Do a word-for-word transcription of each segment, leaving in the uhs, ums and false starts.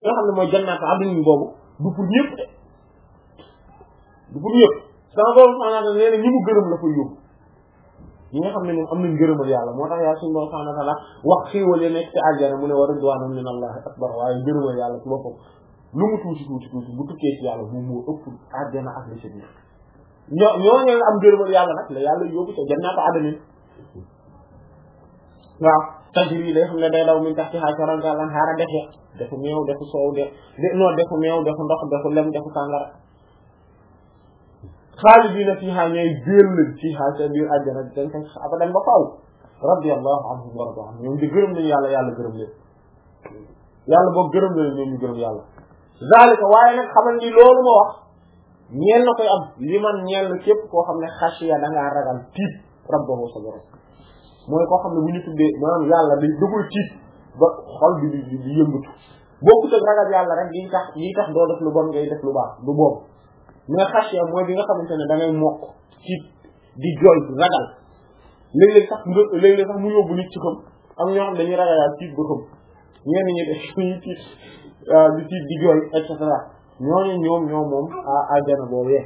nga xam ne mooy jannaatu adnin boobu du pour ñëpp de du pour ñëpp sama borom subhanahu wa ta'ala nee na ñi mu gërëm la koy yóbbu ñi nga xam ne ñoom am nañ gërëmal yàlla moo tax yàlla suñu borom subhanahu wa ta'ala wax xéewal yi nekk ci àjjana mu ne wa ridwaanun min allahi akbar waaye gërëmal yàlla ci boppam lu mu tuuti tuuti tuuti bu tukkee ci yàlla moom moo ëpp àjjana ak li ci biir ñoo ñoo ñoo am gërëmal yàlla nag la yàlla yóbbu ca jannaatu adnin waaw tajri day xam ne day daw min tahtiha al anhaar defe defu meew defu soow de non defu meew defu ndox defu lem defu sàngara xaalidiina fiihaa ñooy béel fiihaa ca biir àjjana dañ koy abadan ba faaw radiyallahu anhum wa radu anhum ñoom di gërëm nañu yàlla yàlla gërëm leen yàlla boobu gërëm leen ñoom ñu gërëm yàlla zalika waaye nag xamal ni loolu ma wax ñeel na koy am li man ñeel na képp koo xam ne xasiya da ngaa ragal tiit rabbahu sa borom mooy koo xam ne bu ñu tuddee maanaam yàlla da da koy tiit ba xol bi di di yëngatu bokkut ak ragal yàlla rek yi tax yi tax doo def lu bon ngay def lu baax du boobu mais xasiya mooy bi nga xamante ne da ngay mokk tiit di jooy ragal léeg-léeg sax nga léeg-léeg sax mu yóbbu nit ci xam am ñoo xam dañuy ragal yàlla tiit ba xam ñenn ñi def ñuy tiit di tiit di jooy et cetera ñooñu ñoom ñoom moom aljana boobu yee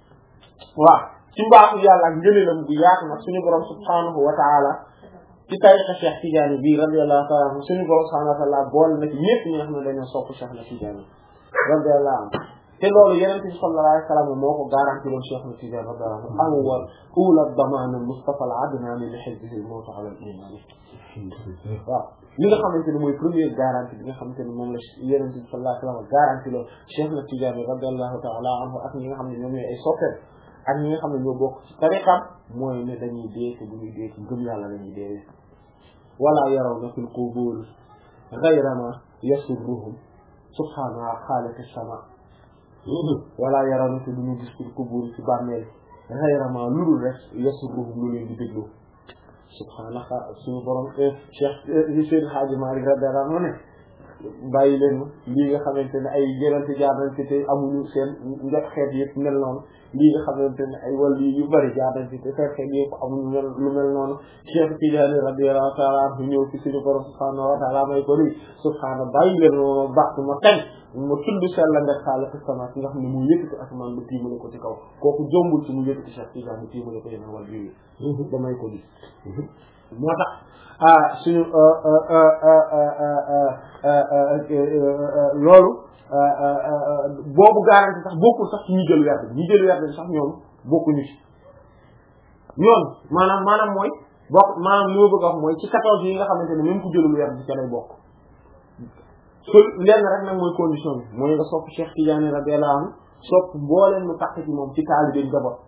waaw ci mbaaxu yàlla ak ngëneelam bu yaatu nag suñu borom subhanahu wa ta'ala ci tariqa Cheikh Tidiane bi radiyallahu ta'ala anhu suñu borom subhanahu wa ta'ala boole na ci ñëpp ñi nga xam ne dañoo sopp Cheikh na Tidiane radiyallahu anhu te loolu yeneen bi sallallahu alayhi wa sallam moo ko garanti loon Cheikh na Tidiane radiyallahu anhu awwal ula damaan Mustafa al-Adnani li hizbihi al-mawt ala al-iman waaw li nga xamante ne mooy première garantie bi nga xamante ne moom la yeneen bi sallallahu alayhi wa sallam garanti loon Cheikh na Tidiane radiyallahu ta'ala anhu ak ñi nga xam ne ñoom ñooy ay soppeem ak ñi nga xam ne ñoo bokk ci tariqam mooy ne dañuy dee te bu ñuy dee ci gëm yàlla lañuy dee wala yarawna fil qubur ghayra ma yasurruhum subhana khaliq as-sama wala yarawna te duñu gis fil qubur ci bàmmeel ghayra ma lu dul rek yasurruhum lu leen di déglu subhana suñu borom Cheikh Seydi Hadji Malick radiyallahu anhu ne bàyyi leen lii nga xamante ne ay jëlante jaar nañ ci te amuñu seen njot xeet yëpp mel noonu lii nga xamante ne ay wàll yu bari jaar nañ ci te seen xeet yëpp amuñu mel lu mel noonu Cheikh Tidiane radiyallahu ta'ala anhu ñëw ci suñu borom subhanahu wa ta'ala may ko lii subhana bàyyi leen ma baax ma kañ ma tudd sell nga xaaliq sama ki nga xam ne mu yëkkati asamaan ba tiimale ko ci kaw kooku jombul ci mu yëkkati Cheikh Tidiane tiimale ko yeneen wàll yu damay ko lii moo tax ah suñu loolu boobu garanti sax bokkul sax ci ñi jël werd ñi jël werd sax ñoom bokkuñu ci ñoom maanaam maanaam mooy bokk maanaam li ma bëgg a wax mooy ci quatorze yi nga xamante ne même ku jëlul werd ci lay bokk so lenn rek nag mooy condition bi mooy nga sopp Cheikh Tidiane radiyallahu anhu sopp mbooleen lu takk ci moom ci taalibe njaboot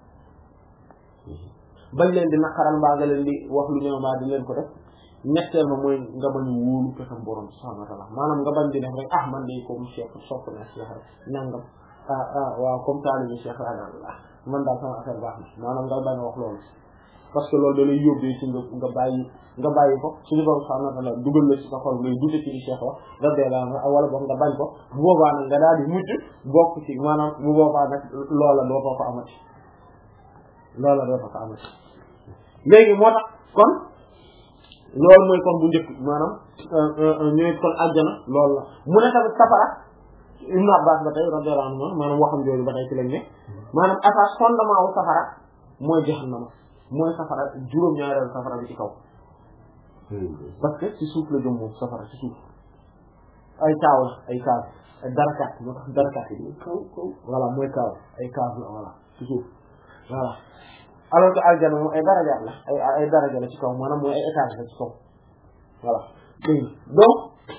bañ leen di naqaral mbaa nga leen di wax lu ñëw mbaa di leen ko def ñetteel ma mooy nga bañ a wóolu pexam borom subhanahu wa ta'ala maanaam nga bañ di def rek ah man de comme Cheikh sopp na Cheikh rek nangam ah ah waaw comme taalibe Cheikh radiyallahu man daal sama affaire baax na maanaam nga bañ a wax loolu parce que loolu da lay yóbbee ci nga nga bàyyi nga bàyyi ko suñu borom subhanahu wa ta'ala dugal la ci sa xol ngay dute ci Cheikh wax radiyallahu anhu wala boog nga bañ ko bu boobaa nag nga daal di mucc bokk ci maanaam bu boobaa nag loola doo ko ko amati loola doo ko ko amati léegi moo tax kon loolu mooy kon bu njëkk maanaam ñooy kon àjjana loolu la mu ne tamit safara Ibn Abbas ba tey radiyallahu anhu maanaam waxam jooju ba tey ci lañ ne maanaam asas fondement wu safara mooy jahannama mooy safara juróom-ñaareelu safara bi ci kaw parce que ci suuf la jëm moom safara ci suuf ay kaaw la ay kaaw ay darakaat moo tax darakaat yi kaw kaw voilà mooy kaaw ay kaaw la voilà ci suuf voilà alors que aljana moom ay darajaat la ay ay daraja la ci kaw maanaam mooy ay étage la ci kaw voilà donc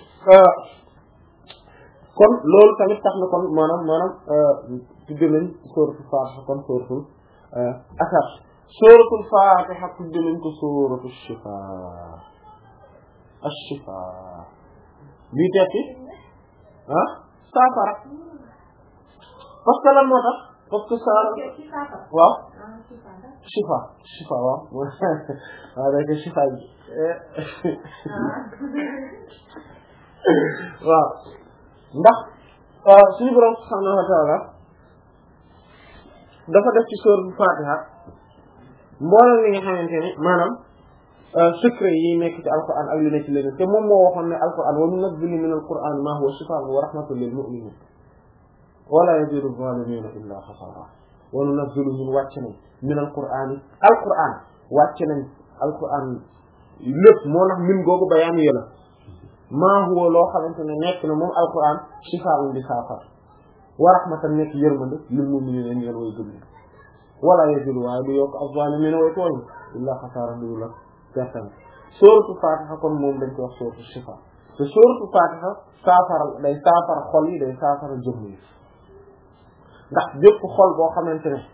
kon loolu tamit tax na kon maanaam maanaam tudde nañ suratul Fatiha kon suratul Asr suratul Fatiha tudde nañ ko suratul Shifa ash-Shifa bii tekki ah saafara parce que lan moo tax parce que saara waaw Shifa Shifa waaw waaw day ko Shifa yi waaw ndax suñu borom subhanahu wa ta'ala dafa def ci suratul Fatiha mboolem li nga xamante ne maanaam secret yi nekk ci alquran ak li nekk ci leneen te moom moo waxoon ne alquran wa nunazzilu min alquran ma huwa shifaa'un wa rahmatun lil mu'minin wa la yazidu adh-dhalimina illa khasara wa nunazzilu min wàcc nañ min alquran alquran wàcc nañ alquran lépp moo tax min googu bayaan yi la maa huwa loo xamante ne nekk na moom alquran shifaa'un di saafara wa rahmatan nekk yërmande lil mu'minina ñeel way gëm wala yazidu waaye du yokk adh-dhalimina way tooñ illa khasara du la certain sóoratu Fatiha kon moom dañ koy wax sóoratu shifa te sóoratu Fatiha saafara day saafara xol yi day saafara jëmm yi ndax bépp xol boo xamante ne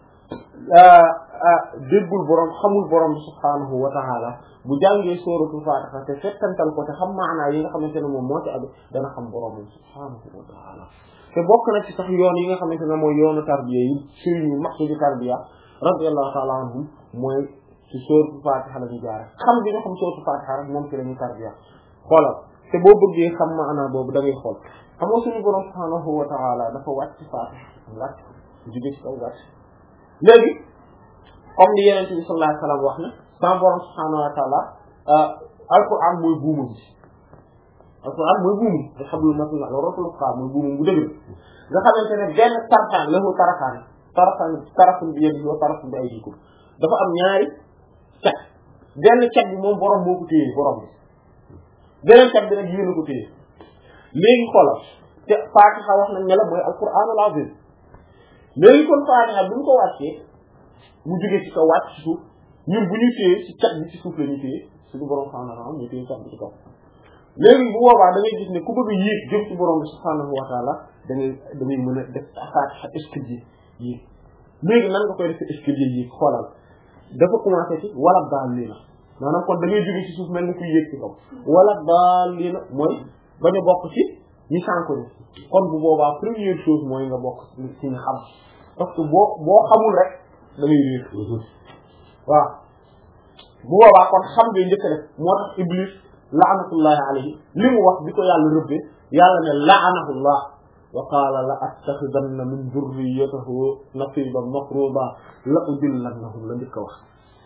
déggul borom xamul borom bi subhaanahu wa ta'ala bu jàngee sóoratu Fatiha te fekkantal ko te xam maanaa yi nga xamante ne moom moo ci aju dana xam borom bi subhaanahu wa ta'ala te bokk na ci sax yoon yi nga xamante ne mooy yoonu tarbiya yi sëriñ yu mag yi tarbiya radiyallahu ta'ala anhum mooy ci sóoratu Fatiha la ñu jaare xam bi nga xam sóoratu Fatiha rek moom ci la ñu tarbiya xoolal te boo bëggee xam maanaa boobu da ngay xool xam nga suñu borom subhaanahu wa ta'ala dafa wàcc Fatiha wàcc jóge ci kaw wàcc léegi comme ni Yonent bi sallallahu alayhi wa sallam wax na sama borom subhaanahu wa ta'ala alquran mooy buumu bi alquran mooy buumu alhablul matin al-urwatul wuthqa mooy buumu bu dëgg nga xamante ne benn tarafaan lahu tarafaan tarafaan tarafun bi yadihi wa tarafun bi aydikum dafa am ñaari cat benn cat bi moom borom moo ko téye borom bi beneen cat bi nag yéen a ko téye léegi xoolal te Fatiha wax nañ ne la mooy alquranul azim léegi kon Fatiha bi ñu ko wàccee mu jógee ci kaw wàcc ci suuf ñun bu ñu téye ci cat bi ci suuf la ñu téye suñu borom subhanahu wa ta'ala ñu téye cat bi ci kaw léegi bu boobaa da ngay gis ne ku bëgg a yéeg jëm ci borom bi subhanahu wa ta'ala da ngay da ngay mën a def Fatiha escalier yi léegi nan nga koy def escalier yi xoolal dafa commencé ci wala daal lii na maanaam kon da ngay jóge ci suuf mel ni kuy yéeg ci kaw wala daal lii na mooy bañ a bokk ci ñi sànko ni kon bu boobaa première chose mooy nga bokk ci ñu xam parce que boo boo xamul rek da ngay réer waaw bu boobaa kon xam ngay njëkk def moo tax Iblis la'natullahi alayhi li mu wax bi ko yàlla rëbbee yàlla ne la'anahullah wa qaala la attaxidanna min dhurriyyatihi nasiiban mafruuda la udillannahum la njëkk a wax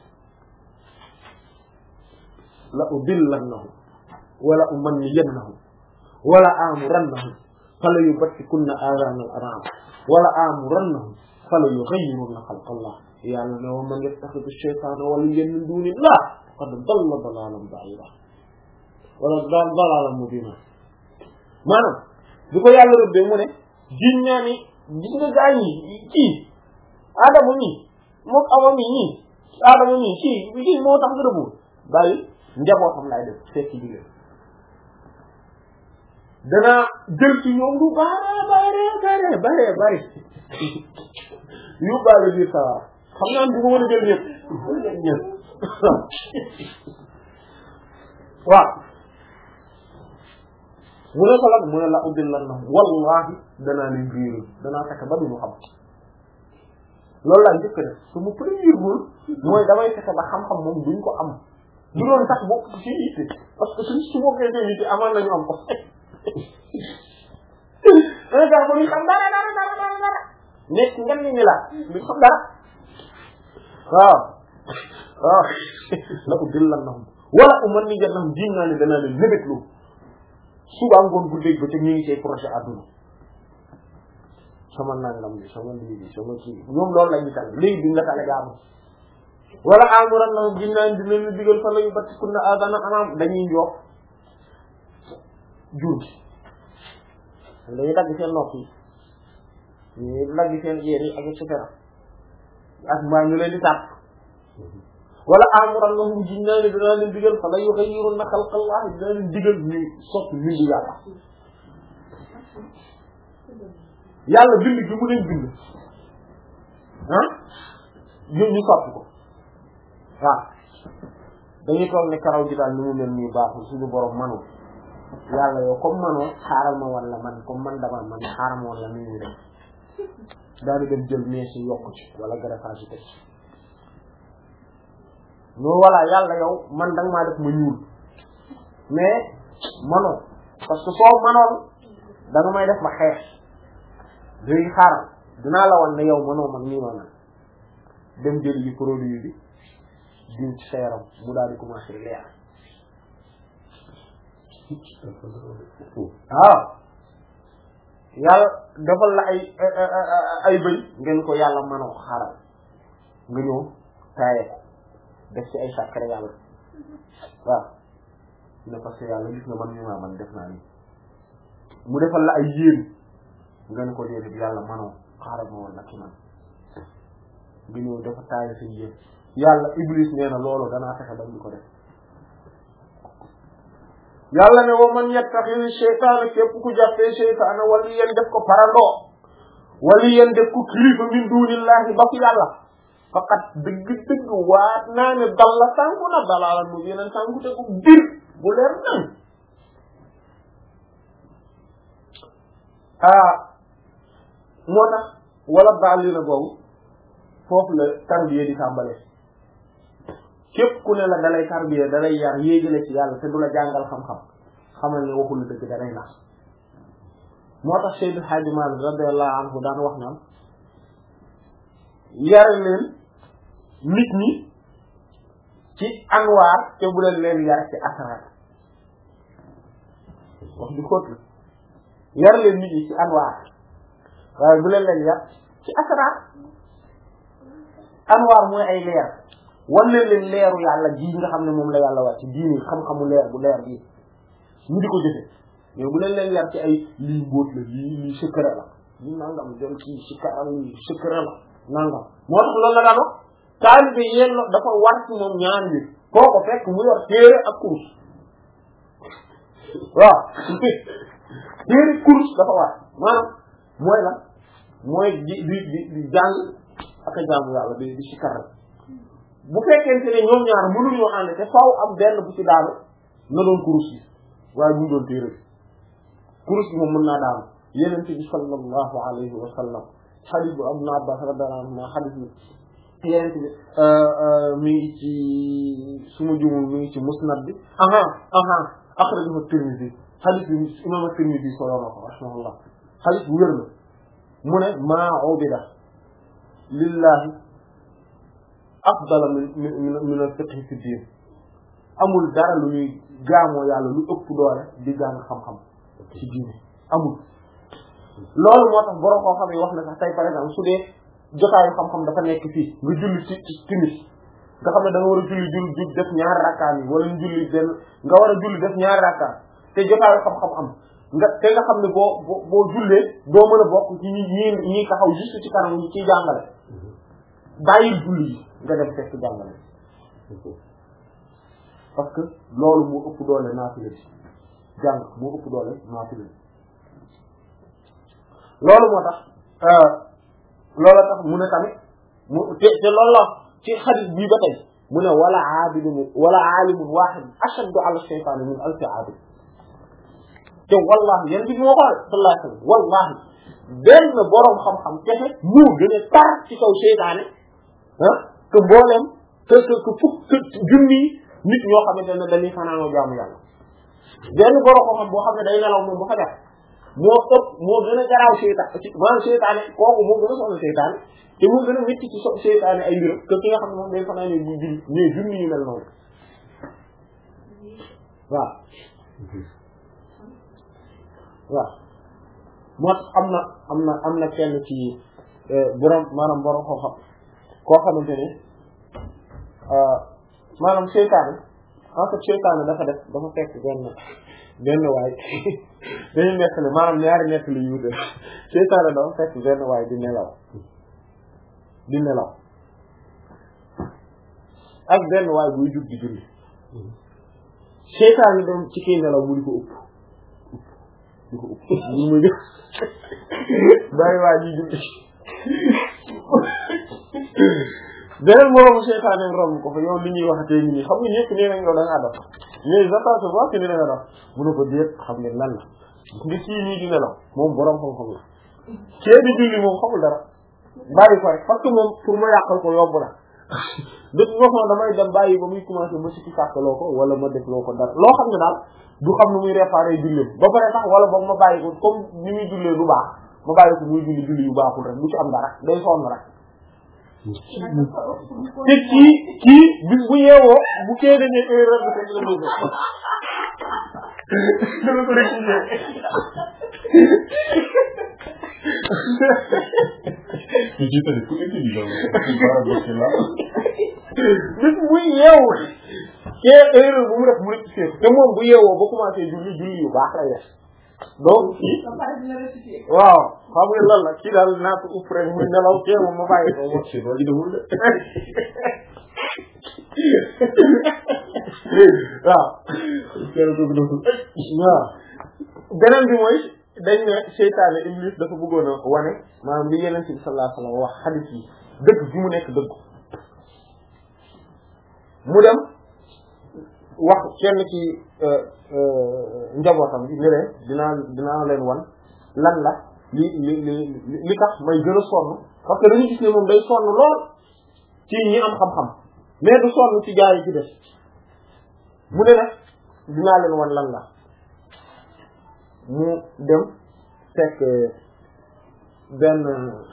la udillannahum wala umanniyannahum wala amurannahum fala yubtikunna aadaana al-an'aam wala amurannahum fala yughayyirunna xalqa Allah yàlla ne wa man yattaxidi shaytaana waliyyan min duunillah faqad dalla dalaalan ba'iida wala dalaalan mubiina maanaam bi ko yàlla rëbbee mu ne jiñ naa ni gis nga gaa ñi kii Adama ñii moom Awa mi ñii Adama ñii kii kii moo tax nga rëbbu bàyyi njabootam laay def fekk jigéen danaa jël ci ñoom lu bare bare bare bare bare yu baale biir sawara xam naa du ko mën a jël ñëpp ñëpp waaw mu ne ko lan mu ne la udillannahum wallahi danaa leen réeral danaa fexe ba duñu xam loolu laa njëkk def su mu premier rôle mooy damay fexe ba xam-xam moom duñ ko am du doon sax bokk ci itte parce que suñ su bokkee seen itte amaan nañu am ko un gar ko ñu xam dara dara dara dara dara nekk ngan ni ni la duñ xam dara waaw waaw la udillannahum wala umanniyannahum jiim naa ne danaa leen lébétloo suba ngoon bu dégg ba te ñu ngi ci projet àdduna sama nangam bi sama lii bi sama kii ñoom loolu la ñu tànn léegi duñ la tànn jaamu wala amuran na gin naan di leen digal fa la yu batti kun na adana anam dañuy yokk jur gi dañuy dagg seen nopp yi ñuy dagg seen yéer yi ak et cetera ak mbaa ñu leen di tàpp wala amuran na mu gin naan dinaa leen digal fa la yu xayyirun na xalqallah dinaa leen digal ñu soppi mbindu yàlla yàlla bind bi mu leen bind ah ñu ñu soppi ko waaw dañuy toog ne karaw gi daal ni mu mel nii baaxul suñu borom manu yàlla yow comme manoo xaaral ma wala man comme man dama man xaaral ma wala ni ñu def daal di dem jël mees yi yokku ci wala greffage teg ci ñoo voilà yàlla yow man danga maa def ma ñuul mais manoo parce que soo manoon danga may def ma xeex léegi xaaral dinaa la wan ne yow manoo man nii ma nag dem jël yi produit bi diw ci sa yaram mu daal di commencé leer waaw yàlla defal la ay ay bëy ngeen ko yàlla mën a xaaral nga ñëw taaye ko def ci ay sàkkare yàlla waaw ne parce que yàlla gis nga man ñu maa man def naa ni mu defal la ay yéen nga ne ko déedéet yàlla manoo xaaral ma woon nag ci man nga ñëw dafa taaye sa yéen yàlla iblis nee na loolu danaa fexe ba ñu ko def yàlla ne wa man yattaxidi sheytaana képp ku jàppee sheytaana waliyan def ko parandoo waliyan def ko kilifa min duunillahi ba fi yàlla faqat dëgg-dëgg waat naa ne dalla sànku na dalaalan mu yeneen sànku te ko bir bu leer nan ah moo tax wala baal li na boobu foofu la tarbiya di tàmbale képp ku ne la dalay tarbiya dalay yar yéegale ci yàlla te du la jàngal xam-xam xamal ne waxul dëgg dalay nax moo tax Seydi Hadji Malick radiyallahu anhu daan wax naan yare leen nit ñi ci anwaar te bu leen leen yar ci asrar wax di xóot la yar leen nit ñi ci anwaar waaye bu leen leen yar ci asrar anwaar mooy ay leer wan leen leen leeru yàlla ji nga xam ne moom la yàlla wax ci diini xam-xamu leer bu leer bi ñu di ko jëfe mais bu leen leen yar ci ay lii mbóot la lii lii secret la lii nangam dem ci sikaram lii secret la nangam moo tax loolu la daan wax taalibe yéen dafa war ci moom ñaan bi koo ko fekk mu yor téere ak kurus waaw téere kurus dafa war maanaam mooy la mooy di di di di jàng ak a jaamu yàlla di di sikaral bu fekkente ne ñoom ñaar mënuñoo ànd te faaw am benn bu ci daanu na doon kurus bi waaye bu ñu doon téere bi kurus bi moom mën naa daanu yeneen bi sallallahu alayhi wa sallam xadis bu Ibn Abbas radiyallahu anhu xadis bi yeneen bi mi ngi ci suma jumul mi ngi ci musnad bi aha aha akhrajahu Tirmidhi xadis bi imam Tirmidhi solo na ko rahimahullah xadis bu wér la mu ne maa ubida lillahi afdala min min min al-fiqh fi diin amul dara lu ñuy jaamoo yàlla lu ëpp doole di jàng xam-xam ci diine amul loolu moo tax borom koo xam ne wax na sax tey par exemple su dee jotaayu xam-xam dafa nekk fii nga julli ci ci timis nga xam ne da nga war a julli julli julli def ñaari rakkaan yi wala ñu julli benn nga war a julli def ñaari rakkaan te jotaayu xam-xam am nga te nga xam ne boo boo boo jullee doo mën a bokk ci ñi ñi ñi taxaw juste ci kanam ñi ciy jàngale bàyyil julli yi nga dem fekk jàngale parce que loolu moo ëpp doole naafila bi jàng moo ëpp doole naafila bi loolu moo tax loolu tax mu ne tamit mu te te loolu la ci xadis bii ba tey mu ne wala aabidun wala aalimun waahid ashaddu ala shaytaani min alfi aabid te wallahi yéen bi moo ko sallallahu alayhi wa sallam wallahi benn boroom xam-xam kese moo gën a tar ci kaw seytaane ah que mboolem que que que fukk junni nit ñoo xamante ne dañuy fanaanoo jaamu yàlla benn boroom xam-xam boo xam ne day nelaw moom bu fa def moo ëpp moo gën a garaaw seytaane ci maanaam seytaane kooku moo gën a soxla seytaane te moo gën a métti ci so seytaane ay mbiram que ki nga xam ne moom day fanaanoo bu junni mais junni yu mel noonu waaw waaw moo tax am na am na am na kenn ci borom maanaam borom xam-xam koo xamante ne maanaam seytaane en fait seytaane dafa def dafa fekk benn benn waay dañu nettali maanaam ñaari nettali yu wute seytaane dafa fekk benn waay di nelaw di nelaw ak benn waay buy jug di julli seytaane dem ci kii nelaw mu di ko ëpp di ko ëpp ñu muy def bàyyi waa ji julli beneen moroomu seytaane romb ko fa yow li ñuy waxatee nit ñi xam nga ñëpp nee nañ yow da ngaa dox mais j'attends voir que ni da nga dox mu ne ko déet xam ne lan la nga kii nii di nelaw moom borom xam-xam la kee di julli moom xamul dara bàyyi ko rek parce que moom pour ma yàqal ko yomb na de toute façon damay dem bàyyi ba muy commencé ma si ci sàkkaloo ko wala ma def loo ko dara loo xam ne daal du xam nu muy réparer julleem ba pare sax wala boog ma bàyyi ko comme ni muy jullee du baax ma bàyyi ko muy julli julli yu baaxul rek du ci am dara day sonn rek te kii kii bis bu yeewoo bu kee dañu erreur bi te dina dama ko rectifié ci ci tane ku intelligent bara bokk la bis bu yeewu kee erreur bu mu def mu rectifié te moom bu yeewoo ba commencé julli julli yu baax lay def donc kii waaw xam nga lan la kii daal naa ko upp rek muy nelaw kee moom ma bàyyi ko moom ci do ji demul de waaw kero ko do waaw beneen bi mooy dañ ne seytaane iblis dafa bëggoon a wane maanaam li yeneen ci sallallahu alayhi wasallam wax hadith yi dëgg bi mu nekk dëgg mu dem wax kenn ci njabootam bi ne leen dinaa dinaa leen wan lan la li li li li tax may gën a sonn parce que dañu gis ne moom day sonn lool ci ñi am xam-xam mais du sonn ci gaa yi ci def mu ne nag dinaa leen wan lan la mu dem fekk benn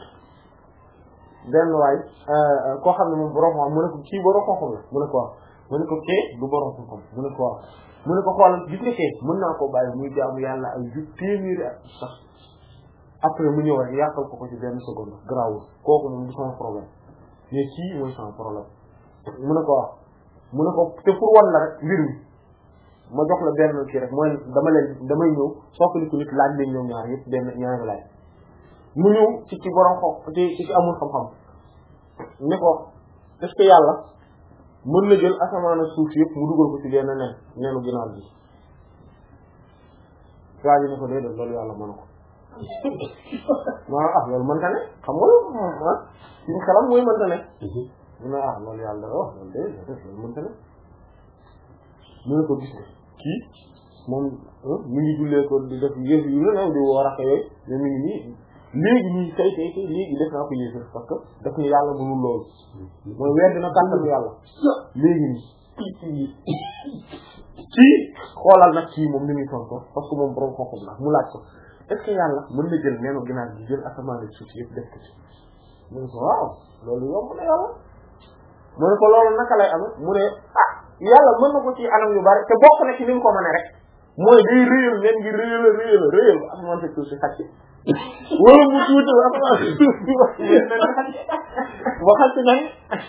benn waay koo xam ne moom borom xam mu ne ko kii borom xam-xam la mu ne ko waaw mu ne ko kee du borom xam-xam mu ne ko waaw mu ne ko xoolal gis nga kee mën naa koo bàyyi muy jaamu yàlla ay ju téeméeri at sax après mu ñëw rek yàqal ko ko ci benn seconde grawul kooku moom du sama problème mais kii mooy sama problème mu ne ko waaw mu ne ko te pour wan la rek mbir mi ma jox la benn kii rek mooy dama leen damay ñëw soppaliku nit laaj leen ñoom ñaar yëpp benn ñaari laaj mu ñëw ci ci borom xo ci ci amul xam-xam ne ko est-ce que yàlla mën na jël asamaan ak suuf yëpp mu dugal ko ci benn nen nenu ginaar bi waa ji ne ko déedéet loolu yàlla mën ko maa ah loolu mënta ne xam nga ah suñu xelam mooy mënta ne mu ne ah loolu yàlla da wax loolu déedéet loolu mënta ne mu ne ko gis nga kii moom mi ngi jullee ko di def yëf yu la new di woo raka yooyu mais mi ngi nii léegi nii tey tey tey léegi def naa ko yéefar parce que daf ne yàlla mënul loolu mooy weer dina kàttan yàlla léegi nii kii xoolal nag kii moom ni muy tontu parce que moom borom xam-xam la mu laaj ko est-ce que yàlla mën na jël neenu ginaar gi jël asamaan ak suuf yëpp def ko ci mu ne ko waaw loolu yomb na yàlla mu ne ko loolu naka lay amee mu ne ah yàlla mën na ko ci anam yu bari te bokk na ci ni mu ko mënee rek mooy day réyal nen gi réyal réyal réyal ba asamaan ak suuf si xacc wala mu tuuti ba asamaan ak suuf si wax ba xacc nañ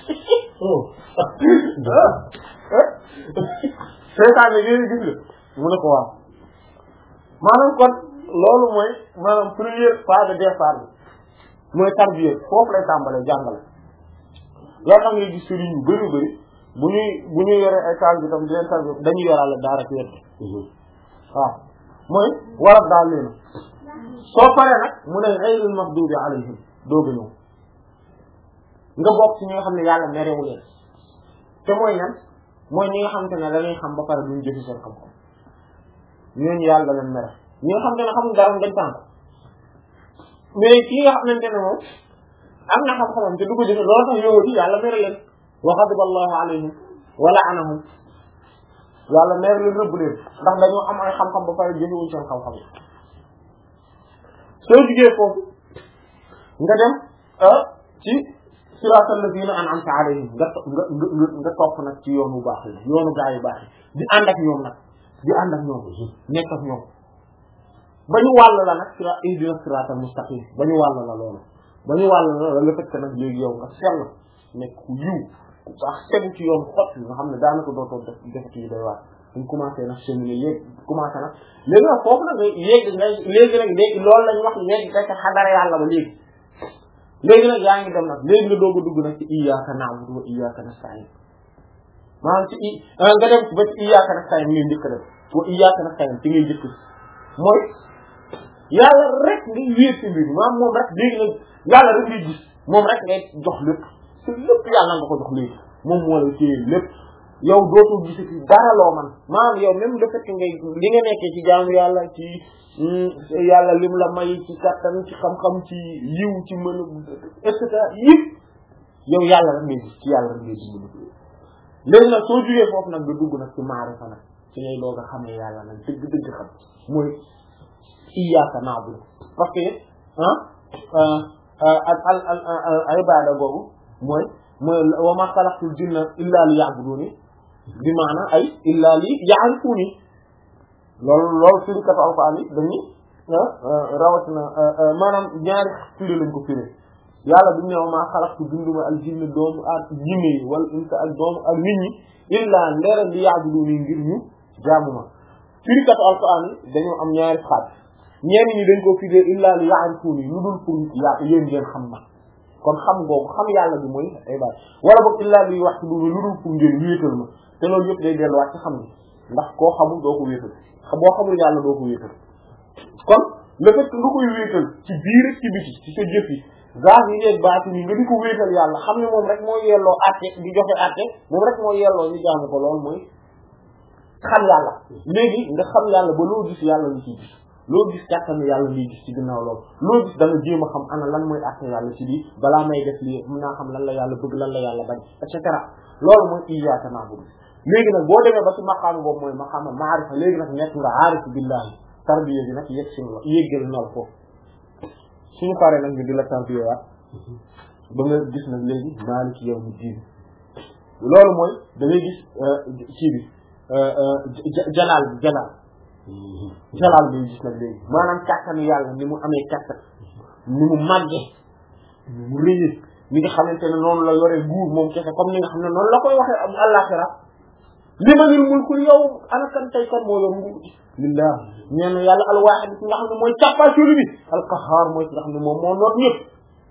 seytaane yooyu gis nga mu ne ko waaw maanaam kon loolu mooy maanaam première phase de départ bi mooy tarbiya foofu lay tàmbalee jàngale loolu tax ngay gis sëriñ yu bëri bëri bu ñuy bu ñuy yore ay taal bi tam di leen tarbiya dañuy yoraale daara ci wet waaw mooy warab daal leena soo paree nag mu ne ghayril maghdubi alayhim dooga ñëw nga bokk ci ñi nga xam ne yàlla merewu leen te mooy ñan mooy ñi nga xamante ne dañuy xam ba pare duñ jëfi seen xam-xam ñooñu yàlla da leen mere ñi nga xamante ne xamul dara dañ tànk mais kii nga xamante ne moom am na xam-xamam te du ko jëfe loolu tax yow di yàlla mere leen wa ghadiba allahu alayhim wa la'anahum yàlla mere leen rëbb leen ndax dañoo am ay xam-xam ba pare jëfewuñ seen xam-xam yi soo jugee foofu nga dem ci siraatal lazina an'amta alayhim nga nga nga nga topp nag ci yoon bu baax yi yoonu gaa yu baax yi di ànd ak ñoom nag di ànd ak ñoom nekk ak ñoom ba ñu wàll la nag sira ihdina siraatal mustaqim ba ñu wàll la loolu ba ñu wàll la la fekk nag léegi yow nga sell nekk ku yiw ku baax tegu ci yoon xot nga xam ne daanaka dootoo def defati yu doy waar dañ commencé nag cheminer yéeg commencé nag léegi nag foofu nag léegi nga léegi nag léegi loolu lañ wax léegi fekk xadara yàlla ba léegi léegi nag yaa ngi dem nag léegi nga doog a dugg nag ci iyyaka na'budu wa iyyaka nasta'in maanaam ci i nga dem ba ci iyyaka nasta'in ngay njëkk dem wa iyyaka nasta'in ci ngay njëkk mooy yàlla rek ngay wéer ci mbir maanaam moom rek léegi nag yàlla rek ngay gis moom rek ngay jox lépp te lépp yàlla nga ko jox léegi moom moo la téye lépp yow dootul gisati dara loo man maanaam yow même le fait que ngay li nga nekkee ci jaamu yàlla ci yàlla lim la may ci kattan ci xam-xam ci yiw ci mën a et cetera yëpp yow yàlla rek ngay gis ci yàlla rek ngay dimbali léegi nag soo jugee foofu nag nga dugg nag ci maarifa nag ci ngay doog a xamee yàlla nag dëgg dëgg xam mooy iyyaka na'budu parce que ah al al al ibada boobu mooy mooy wa ma xalaqtul jinna illa li ya'buduni bi maana ay illa li ya'rifuni loolu loolu firikatu alquran yi dañuy rawatina maanaam ñaari firi lañ ko firi yàlla bi ñu ne wa ma xalaqtu binduma al jinna doomu ak jinne yi wala insa ak doomu ak nit ñi illa ndera li ya'buduni ngir ñu jaamu ma firikatu alquran yi dañoo am ñaari xaaj ñenn ñi dañ ko firi illa li ya'rifuni lu dul pour yaa yéen ngeen xam ma kon xam googu xam yàlla bi mooy ay baat wala boog illa li wax du lu dul pour ngeen wéetal ma te loolu yëpp day delluwaat ci xam ni ndax koo xamul doo ko wéetal boo xamul yàlla doo ko wéetal kon le fait que nga koy wéetal ci biir ak ci biti ci sa jëf yi gaz yi neeg baati ni nga di ko wéetal yàlla xam ne moom rek moo yelloo àtte di joxe àtte moom rek moo yelloo ñu jaamu ko loolu mooy xam yàlla léegi nga xam yàlla ba loo gis yàlla li ciy gis loo gis kàttanu yàlla liy gis ci ginnaaw loolu loo gis da nga jéem a xam ana lan mooy àtte yàlla ci lii balaa may def lii mën naa xam lan la yàlla bëgg lan la yàlla bañ et cetera loolu mooy iyyaaka na'budu léegi nag boo demee ba ci maqaam boobu mooy maqaam maarifa léegi nag nekk nga aarif billahi tarbiya bi nag yegg si la yéggal na la foofu suñu paree nag ñu di la tarbiya waat ba nga gis nag léegi maaliki yawmi diin loolu mooy da ngay gis kii bi jalaal bi jalaal jalaal bi gis nag léegi maanaam kàttanu yàlla ni mu amee kàttan ni mu màgge ni mu rëyee ni nga xamante ne noonu la yore nguur moom kese comme ni nga xam ne noonu la koy waxee am àllaxira limanil mulkul yow ana kan tey kan moo yor nguur lillah nee na yàlla alwaahid ki nga xam ne mooy càppaaculi bi alqahaar mooy ki nga xam ne moom moo noot ñëpp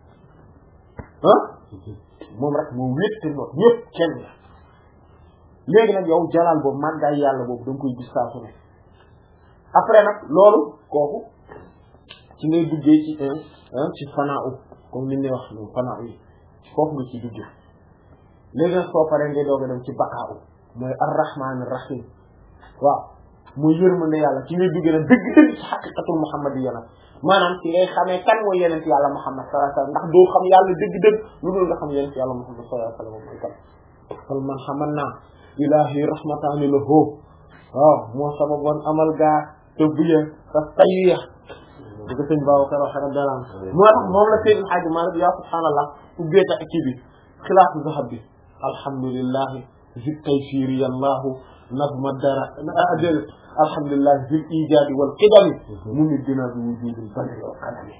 ah moom rek moo wéet te noot ñëpp kenn la léegi nag yow jalaal boobu màggaay yàlla boobu da nga koy gis saa su ne après nag loolu kooku ci ngay duggee ci ci fanaa comme ni ñu wax noonu fanaa yi foofu nga ci duggee léegi nag soo paree ngay doog a dem ci baqaa mooy ar-rahmaan ar-rahiim waaw mooy yërmande yàlla ci ngay duggee nag dëgg-dëgg ci xaqiqatul muhammadiyya nag maanaam ci ngay xamee kan mooy yenent yàlla muhammad sallallahu alayhi wasallam ndax doo xam yàlla dëgg-dëgg lu dul nga xam yenent yàlla muhammad sallallahu alayhi wasallam mooy kan kon man xaman naa ilaahi rahmataani lahu waaw moo sababoon amal gaa te buya sa tayya di ko sëñ Babacar wax rek dalaan moo tax moom la Seydil Hadji Malick yaa subhaanallah ubbeeta kii bi xilaafu zahab bi alhamdulillahi zi taysiri yallahu nazma dara adel alhamdulillahi zil ijaadi wal qidami mu nit dina bi wujudil bari wal qadami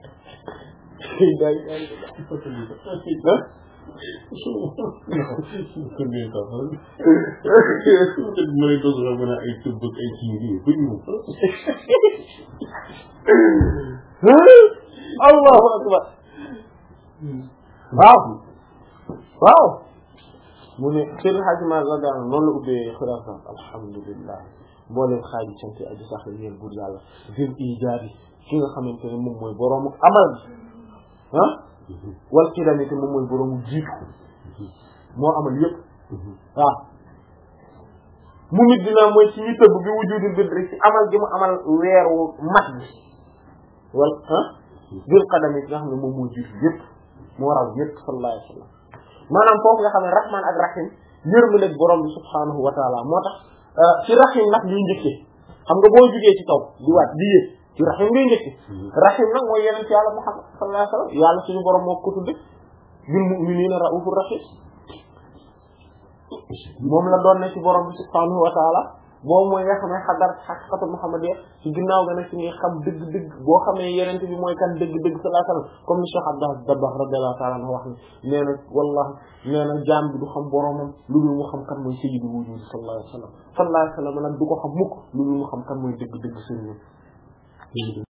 day mooy dos la mën a ay tëbb ak ay kii yi bëri moom allahu akbar waaw waaw mu ne Seydil Hadji Malick la daan noonu la ubbee xilaafa alhamdulillah mbooleem xaaji sant aji sax la ñeel buur yàlla zil ijaadi ki nga xamante ne moom mooy boroomu amal bi ah wal qidami te moom mooy boroomu jiitu moo amal yëpp waaw mu nit dina mooy ci ñi tëbb bi wujudul bidri ci amal gi mu amal weeru mat bi wal ah bil qadami nga xam ne moom moo jiitu yëpp moo raw yëpp sallallahu alayhi wa sallam maanaam foofu nga xam ne rahman ak rahim yërmandeeg borom bi subhaanahu wa taala moo tax ci rahim nag liy njëkkee xam nga boo jugee ci kaw di waat di yéeg ci rahim ngay njëkkee rahim nag mooy yeneen ci yàlla muhammad sallallahu alayhi wa sallam yàlla suñu borom moo ko tudde bil mu'minina raufur rahim moom la doon ne ci borom bi subhaanahu wa taala boobu mooy nga xam ne xadar xaqiqatu muhammadiyya ci ginnaaw ga nag ci ngay xam dëgg-dëgg boo xamee yenente bi mooy kan dëgg-dëgg sallallahu alayhi wasallam comme ni Cheikh Abdou Dabakh radiyallahu ta'ala anhu wax ne nee na wallahi nee na jaam bi du xam boromam lu dul mu xam kan mooy sayyidul wujud sallallahu alayhi wasallam sallallahu alayhi wasallam nag du ko xam mukk lu dul mu xam kan mooy dëgg-dëgg sëriñ